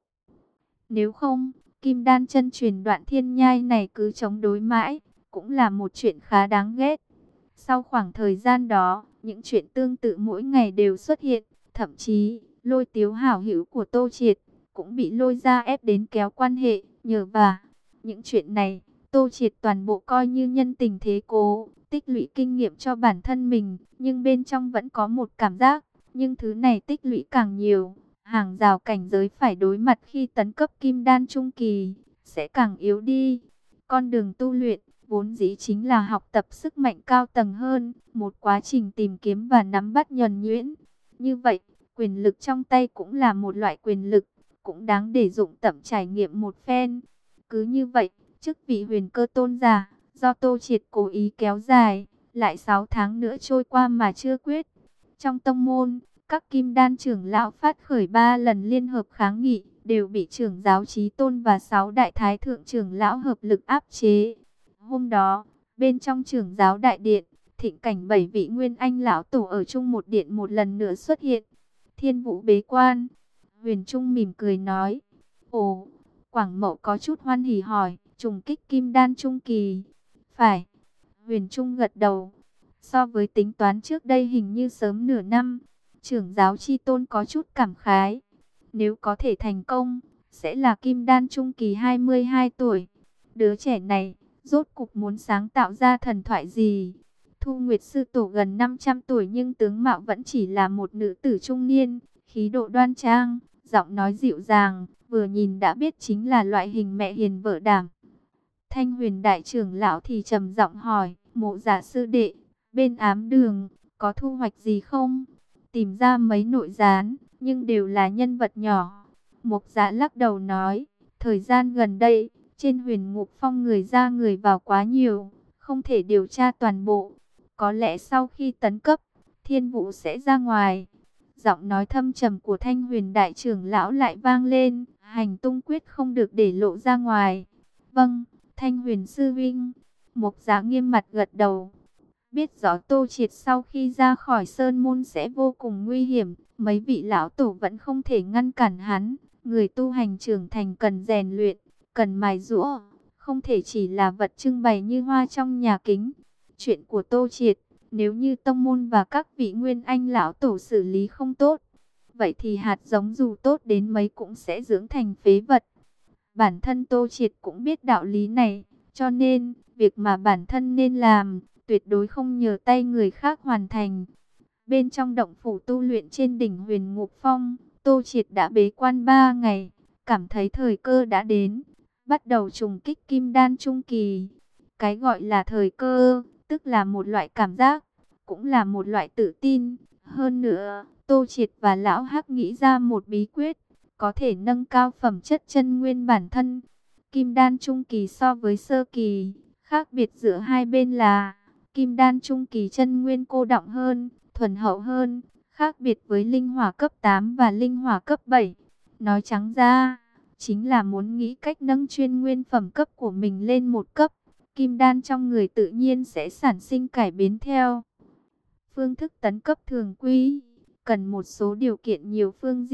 Nếu không, Kim Đan chân truyền Đoạn Thiên Nhai này cứ chống đối mãi, cũng là một chuyện khá đáng ghét. Sau khoảng thời gian đó, những chuyện tương tự mỗi ngày đều xuất hiện, thậm chí Lôi Tiếu hảo hữu của Tô Triệt cũng bị lôi ra ép đến kéo quan hệ, nhờ và những chuyện này, Tô Triệt toàn bộ coi như nhân tình thế cố, tích lũy kinh nghiệm cho bản thân mình, nhưng bên trong vẫn có một cảm giác, nhưng thứ này tích lũy càng nhiều, hàng rào cảnh giới phải đối mặt khi tấn cấp kim đan trung kỳ sẽ càng yếu đi. Con đường tu luyện vốn dĩ chính là học tập sức mạnh cao tầng hơn, một quá trình tìm kiếm và nắm bắt nhuần nhuyễn. Như vậy, quyền lực trong tay cũng là một loại quyền lực, cũng đáng để dụng tâm trải nghiệm một phen. Cứ như vậy, chức vị huyền cơ tôn giả, do Tô Triệt cố ý kéo dài, lại sáu tháng nữa trôi qua mà chưa quyết. Trong tông môn, các kim đan trưởng lão phát khởi ba lần liên hợp kháng nghị, đều bị trưởng giáo Chí Tôn và sáu đại thái thượng trưởng lão hợp lực áp chế. Hôm đó, bên trong trưởng giáo đại điện, thịnh cảnh bảy vị nguyên anh lão tổ ở chung một điện một lần nữa xuất hiện. Thiên Vũ bế quan, Huyền Trung mỉm cười nói, ồ, Quảng Mậu có chút hoan hỉ hỏi, trùng kích kim đan trung kỳ. Phải, Huyền Trung gật đầu, so với tính toán trước đây hình như sớm nửa năm. Trưởng giáo Chi Tôn có chút cảm khái, nếu có thể thành công, sẽ là kim đan trung kỳ hai mươi hai tuổi. Đứa trẻ này, rốt cục muốn sáng tạo ra thần thoại gì? Thu Nguyệt sư tổ gần năm trăm tuổi nhưng tướng mạo vẫn chỉ là một nữ tử trung niên, khí độ đoan trang, giọng nói dịu dàng, vừa nhìn đã biết chính là loại hình mẹ hiền vợ đảm. Thanh Huyền đại trưởng lão thì trầm giọng hỏi, Mộ Giả sư đệ, bên ám đường có thu hoạch gì không? Tìm ra mấy nội gián, nhưng đều là nhân vật nhỏ. Mộc Giả lắc đầu nói, thời gian gần đây, trên Huyền Ngục Phong người ra người vào quá nhiều, không thể điều tra toàn bộ. Có lẽ sau khi tấn cấp, Thiên Vũ sẽ ra ngoài. Giọng nói thâm trầm của Thanh Huyền đại trưởng lão lại vang lên, hành tung quyết không được để lộ ra ngoài. Vâng, Thanh Huyền sư vinh. Mộc Giả nghiêm mặt gật đầu. Biết rõ Tô Triệt sau khi ra khỏi sơn môn sẽ vô cùng nguy hiểm, mấy vị lão tổ vẫn không thể ngăn cản hắn. Người tu hành trưởng thành cần rèn luyện, cần mài giũa, không thể chỉ là vật trưng bày như hoa trong nhà kính. Chuyện của Tô Triệt, nếu như tông môn và các vị nguyên anh lão tổ xử lý không tốt, vậy thì hạt giống dù tốt đến mấy cũng sẽ dưỡng thành phế vật. Bản thân Tô Triệt cũng biết đạo lý này, cho nên, việc mà bản thân nên làm, tuyệt đối không nhờ tay người khác hoàn thành. Bên trong động phủ tu luyện trên đỉnh Huyền Ngục Phong, Tô Triệt đã bế quan ba ngày, cảm thấy thời cơ đã đến, bắt đầu trùng kích kim đan trung kỳ. Cái gọi là thời cơ, tức là một loại cảm giác, cũng là một loại tự tin. Hơn nữa, Tô Triệt và Lão Hắc nghĩ ra một bí quyết, có thể nâng cao phẩm chất chân nguyên bản thân. Kim đan trung kỳ so với sơ kỳ, khác biệt giữa hai bên là kim đan trung kỳ chân nguyên cô đọng hơn, thuần hậu hơn, khác biệt với linh hỏa cấp tám và linh hỏa cấp bảy. Nói trắng ra, chính là muốn nghĩ cách nâng chuyên nguyên phẩm cấp của mình lên một cấp. Kim đan trong người tự nhiên sẽ sản sinh cải biến theo. Phương thức tấn cấp thường quy, cần một số điều kiện nhiều phương diện,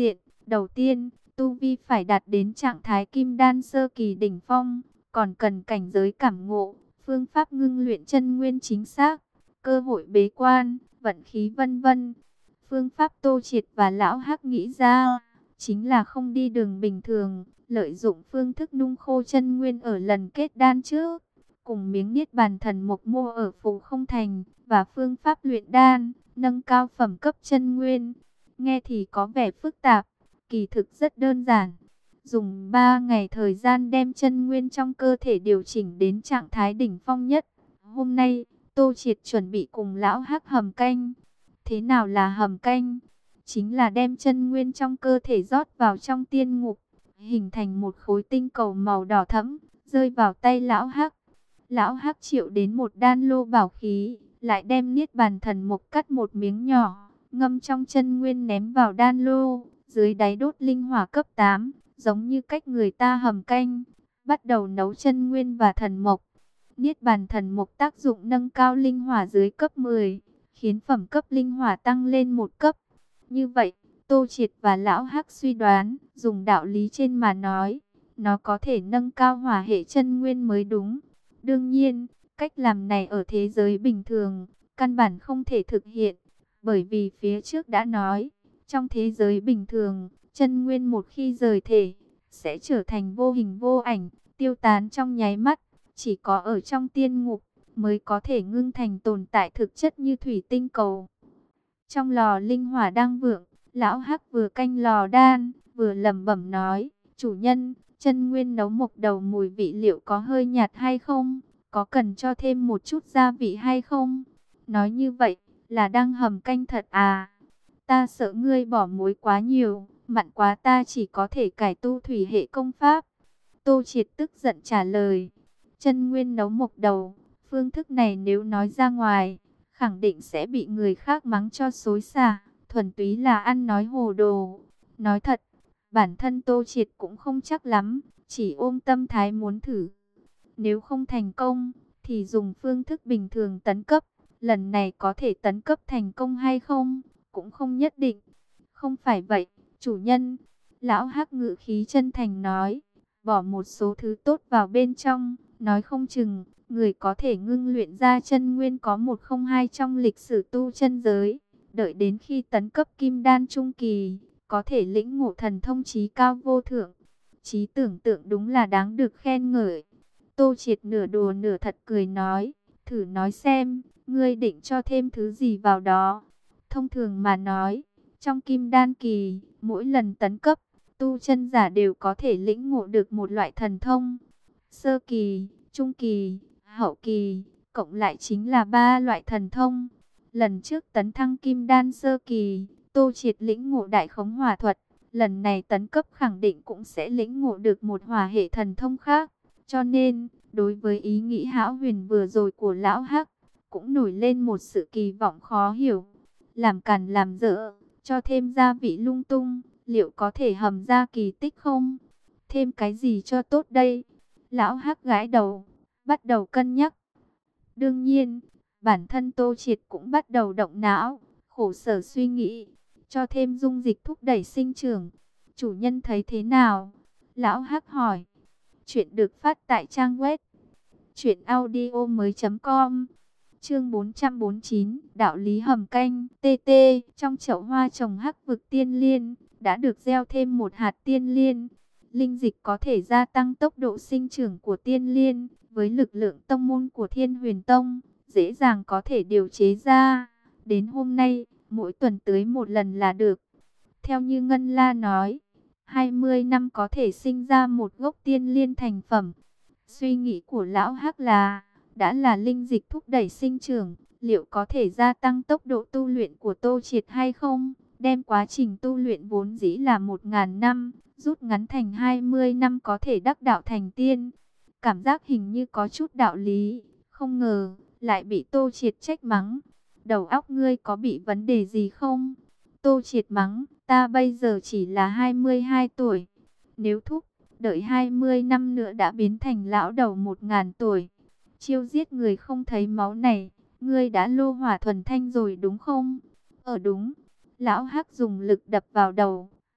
Đầu tiên, tu vi phải đạt đến trạng thái kim đan sơ kỳ đỉnh phong, còn cần cảnh giới cảm ngộ, phương pháp ngưng luyện chân nguyên chính xác, cơ hội bế quan, vận khí vân vân. Phương pháp Tô Triệt và Lão Hắc nghĩ ra chính là không đi đường bình thường, lợi dụng phương thức nung khô chân nguyên ở lần kết đan trước, cùng miếng niết bàn thần mộc mua ở Phù Không Thành, và phương pháp luyện đan, nâng cao phẩm cấp chân nguyên. Nghe thì có vẻ phức tạp, kỳ thực rất đơn giản. Dùng ba ngày thời gian đem chân nguyên trong cơ thể điều chỉnh đến trạng thái đỉnh phong nhất. Hôm nay, Tô Triệt chuẩn bị cùng Lão Hắc hầm canh. Thế nào là hầm canh? Chính là đem chân nguyên trong cơ thể rót vào trong tiên ngục, hình thành một khối tinh cầu màu đỏ thẫm, rơi vào tay Lão Hắc. Lão Hắc triệu đến một đan lô bảo khí, lại đem niết bàn thần mục cắt một miếng nhỏ, ngâm trong chân nguyên ném vào đan lô, dưới đáy đốt linh hỏa cấp tám, giống như cách người ta hầm canh, bắt đầu nấu chân nguyên và thần mộc. Niết bàn thần mộc tác dụng nâng cao linh hỏa dưới cấp mười, khiến phẩm cấp linh hỏa tăng lên một cấp. Như vậy, Tô Triệt và Lão Hắc suy đoán, dùng đạo lý trên mà nói, nó có thể nâng cao hỏa hệ chân nguyên mới đúng. Đương nhiên, cách làm này ở thế giới bình thường, căn bản không thể thực hiện, bởi vì phía trước đã nói, trong thế giới bình thường, chân nguyên một khi rời thể, sẽ trở thành vô hình vô ảnh, tiêu tán trong nháy mắt, chỉ có ở trong tiên ngục, mới có thể ngưng thành tồn tại thực chất như thủy tinh cầu. Trong lò linh hỏa đang vượng, Lão Hắc vừa canh lò đan, vừa lẩm bẩm nói, chủ nhân, chân nguyên nấu mộc đầu mùi vị liệu có hơi nhạt hay không? Có cần cho thêm một chút gia vị hay không? Nói như vậy, là đang hầm canh thật à? Ta sợ ngươi bỏ muối quá nhiều, mặn quá ta chỉ có thể cải tu thủy hệ công pháp. Tô Triệt tức giận trả lời, chân nguyên nấu mộc đầu, phương thức này nếu nói ra ngoài, khẳng định sẽ bị người khác mắng cho xối xả, thuần túy là ăn nói hồ đồ. Nói thật, bản thân Tô Triệt cũng không chắc lắm, chỉ ôm tâm thái muốn thử. Nếu không thành công, thì dùng phương thức bình thường tấn cấp. Lần này có thể tấn cấp thành công hay không, cũng không nhất định. Không phải vậy, chủ nhân. Lão Hắc ngự khí chân thành nói, bỏ một số thứ tốt vào bên trong, nói không chừng, người có thể ngưng luyện ra chân nguyên có một không hai trong lịch sử tu chân giới. Đợi đến khi tấn cấp kim đan trung kỳ, có thể lĩnh ngộ thần thông chí cao vô thượng. Trí tưởng tượng đúng là đáng được khen ngợi. Tô Triệt nửa đùa nửa thật cười nói, thử nói xem, ngươi định cho thêm thứ gì vào đó. Thông thường mà nói, trong kim đan kỳ, mỗi lần tấn cấp, tu chân giả đều có thể lĩnh ngộ được một loại thần thông. Sơ kỳ, trung kỳ, hậu kỳ, cộng lại chính là ba loại thần thông. Lần trước tấn thăng kim đan sơ kỳ, Tô Triệt lĩnh ngộ đại khống hỏa thuật. Lần này tấn cấp khẳng định cũng sẽ lĩnh ngộ được một hỏa hệ thần thông khác. Cho nên, đối với ý nghĩ hão huyền vừa rồi của Lão Hắc, cũng nổi lên một sự kỳ vọng khó hiểu. Làm càn làm dỡ, cho thêm gia vị lung tung, liệu có thể hầm ra kỳ tích không? Thêm cái gì cho tốt đây? Lão Hắc gãi đầu, bắt đầu cân nhắc. Đương nhiên, bản thân Tô Triệt cũng bắt đầu động não, khổ sở suy nghĩ, cho thêm dung dịch thúc đẩy sinh trưởng. Chủ nhân thấy thế nào? Lão Hắc hỏi. Chuyện được phát tại trang web truyện audio mới chấm com. Chương bốn trăm bốn mươi chín, đạo lý hầm canh. tê tê, trong chậu hoa trồng hắc vực tiên liên, đã được gieo thêm một hạt tiên liên. Linh dịch có thể gia tăng tốc độ sinh trưởng của tiên liên, với lực lượng tông môn của Thiên Huyền Tông, dễ dàng có thể điều chế ra. Đến hôm nay, mỗi tuần tưới một lần là được. Theo như Ngân La nói, hai mươi năm có thể sinh ra một gốc tiên liên thành phẩm. Suy nghĩ của Lão Hắc là, đã là linh dịch thúc đẩy sinh trưởng, liệu có thể gia tăng tốc độ tu luyện của Tô Triệt hay không? Đem quá trình tu luyện vốn dĩ là một ngàn năm, rút ngắn thành hai mươi năm có thể đắc đạo thành tiên. Cảm giác hình như có chút đạo lý, không ngờ, lại bị Tô Triệt trách mắng. Đầu óc ngươi có bị vấn đề gì không? Tô Triệt mắng, ta bây giờ chỉ là hai mươi hai tuổi. Nếu thúc, đợi hai mươi năm nữa đã biến thành lão đầu một ngàn tuổi. Chiêu giết người không thấy máu này, ngươi đã lô hỏa thuần thanh rồi đúng không? Ở đúng. Lão Hắc dùng lực đập vào đầu,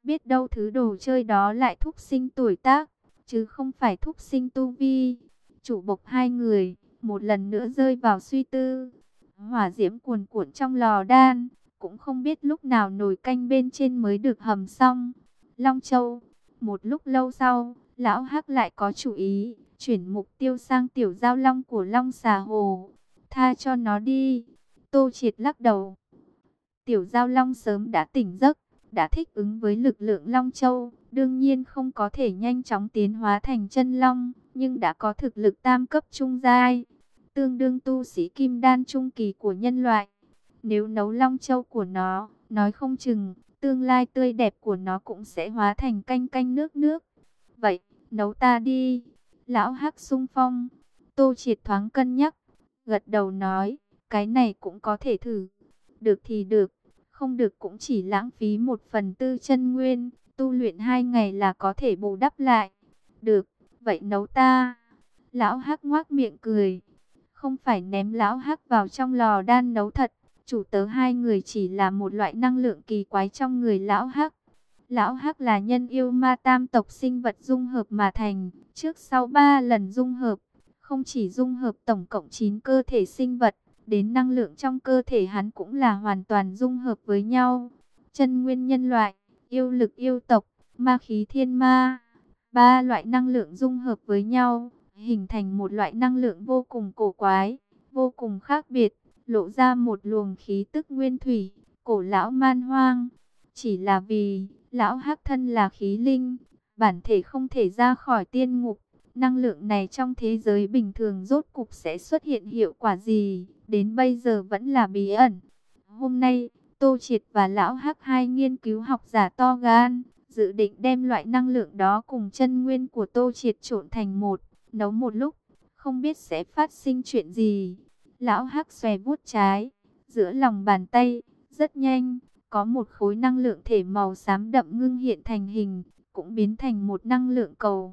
Biết đâu thứ đồ chơi đó lại thúc sinh tuổi tác, chứ không phải thúc sinh tu vi. Chủ bộc hai người, một lần nữa rơi vào suy tư. Hỏa diễm cuồn cuộn trong lò đan, cũng không biết lúc nào nồi canh bên trên mới được hầm xong. Long Châu, một lúc lâu sau, lão Hắc lại có chủ ý, chuyển mục tiêu sang tiểu giao long của Long Xà Hồ. Tha cho nó đi. Tô Triệt lắc đầu. Tiểu giao long sớm đã tỉnh giấc, đã thích ứng với lực lượng Long Châu, đương nhiên không có thể nhanh chóng tiến hóa thành chân long, nhưng đã có thực lực tam cấp trung giai, tương đương tu sĩ kim đan trung kỳ của nhân loại. Nếu nấu Long Châu của nó, nói không chừng, tương lai tươi đẹp của nó cũng sẽ hóa thành canh canh nước nước. Vậy, nấu ta đi. Lão Hắc xung phong. Tô Triệt thoáng cân nhắc, gật đầu nói, cái này cũng có thể thử. Được thì được, không được cũng chỉ lãng phí một phần tư chân nguyên, tu luyện hai ngày là có thể bù đắp lại. Được, vậy nấu ta. Lão Hắc ngoác miệng cười. Không phải ném lão Hắc vào trong lò đan nấu thật, chủ tớ hai người chỉ là một loại năng lượng kỳ quái trong người lão Hắc. Lão Hắc là nhân yêu ma tam tộc sinh vật dung hợp mà thành, trước sau ba lần dung hợp, không chỉ dung hợp tổng cộng chín cơ thể sinh vật, đến năng lượng trong cơ thể hắn cũng là hoàn toàn dung hợp với nhau. Chân nguyên nhân loại, yêu lực yêu tộc, ma khí thiên ma, ba loại năng lượng dung hợp với nhau, hình thành một loại năng lượng vô cùng cổ quái, vô cùng khác biệt, lộ ra một luồng khí tức nguyên thủy, cổ lão man hoang. Chỉ là vì lão Hắc thân là khí linh, bản thể không thể ra khỏi tiên ngục. Năng lượng này trong thế giới bình thường rốt cục sẽ xuất hiện hiệu quả gì, đến bây giờ vẫn là bí ẩn. Hôm nay, Tô Triệt và lão Hắc hai nghiên cứu học giả to gan, dự định đem loại năng lượng đó cùng chân nguyên của Tô Triệt trộn thành một, nấu một lúc, không biết sẽ phát sinh chuyện gì. Lão Hắc xòe vuốt trái, giữa lòng bàn tay, rất nhanh, có một khối năng lượng thể màu xám đậm ngưng hiện thành hình, cũng biến thành một năng lượng cầu.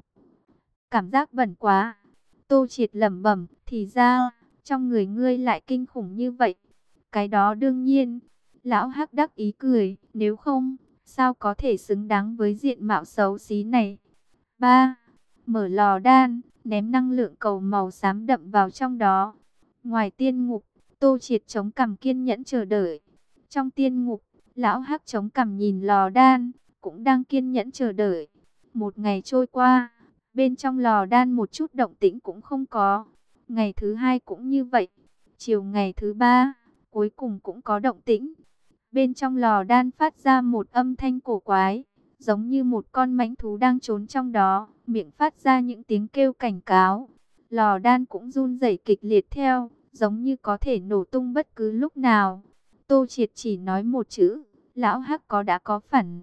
Cảm giác bẩn quá. Tô Triệt lẩm bẩm, thì ra, trong người ngươi lại kinh khủng như vậy. Cái đó đương nhiên. Lão Hắc đắc ý cười, nếu không, sao có thể xứng đáng với diện mạo xấu xí này. Ba, mở lò đan, ném năng lượng cầu màu xám đậm vào trong đó. Ngoài tiên ngục, Tô Triệt chống cằm kiên nhẫn chờ đợi. Trong tiên ngục, lão Hắc chống cằm nhìn lò đan, cũng đang kiên nhẫn chờ đợi. Một ngày trôi qua, bên trong lò đan một chút động tĩnh cũng không có. Ngày thứ hai cũng như vậy. Chiều ngày thứ ba, cuối cùng cũng có động tĩnh. Bên trong lò đan phát ra một âm thanh cổ quái, giống như một con mãnh thú đang trốn trong đó, miệng phát ra những tiếng kêu cảnh cáo. Lò đan cũng run rẩy kịch liệt theo, giống như có thể nổ tung bất cứ lúc nào. Tô Triệt chỉ nói một chữ, lão Hắc có đã có phản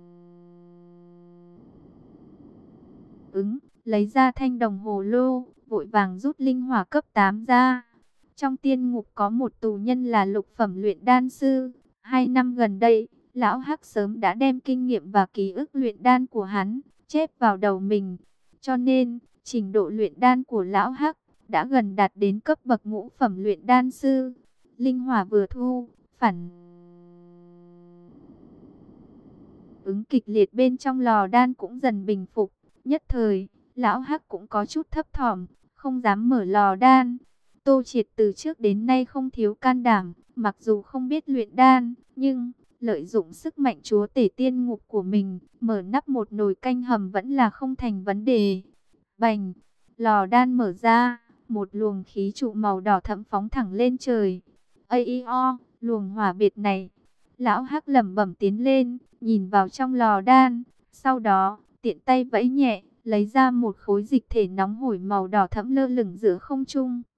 ứng, lấy ra thanh đồng hồ lô, vội vàng rút linh hỏa cấp tám ra. Trong tiên ngục có một tù nhân là lục phẩm luyện đan sư. Hai năm gần đây, lão Hắc sớm đã đem kinh nghiệm và ký ức luyện đan của hắn chép vào đầu mình. Cho nên, trình độ luyện đan của lão Hắc đã gần đạt đến cấp bậc ngũ phẩm luyện đan sư. Linh hỏa vừa thu, phản ứng kịch liệt bên trong lò đan cũng dần bình phục. Nhất thời, lão Hắc cũng có chút thấp thỏm, không dám mở lò đan. Tô Triệt từ trước đến nay không thiếu can đảm, mặc dù không biết luyện đan, nhưng lợi dụng sức mạnh chúa tể tiên ngục của mình, mở nắp một nồi canh hầm vẫn là không thành vấn đề. Bành, lò đan mở ra, một luồng khí trụ màu đỏ thẫm phóng thẳng lên trời. Ây o, luồng hỏa biệt này. Lão Hắc lẩm bẩm tiến lên, nhìn vào trong lò đan, sau đó tiện tay vẫy nhẹ, lấy ra một khối dịch thể nóng hổi màu đỏ thẫm lơ lửng giữa không trung.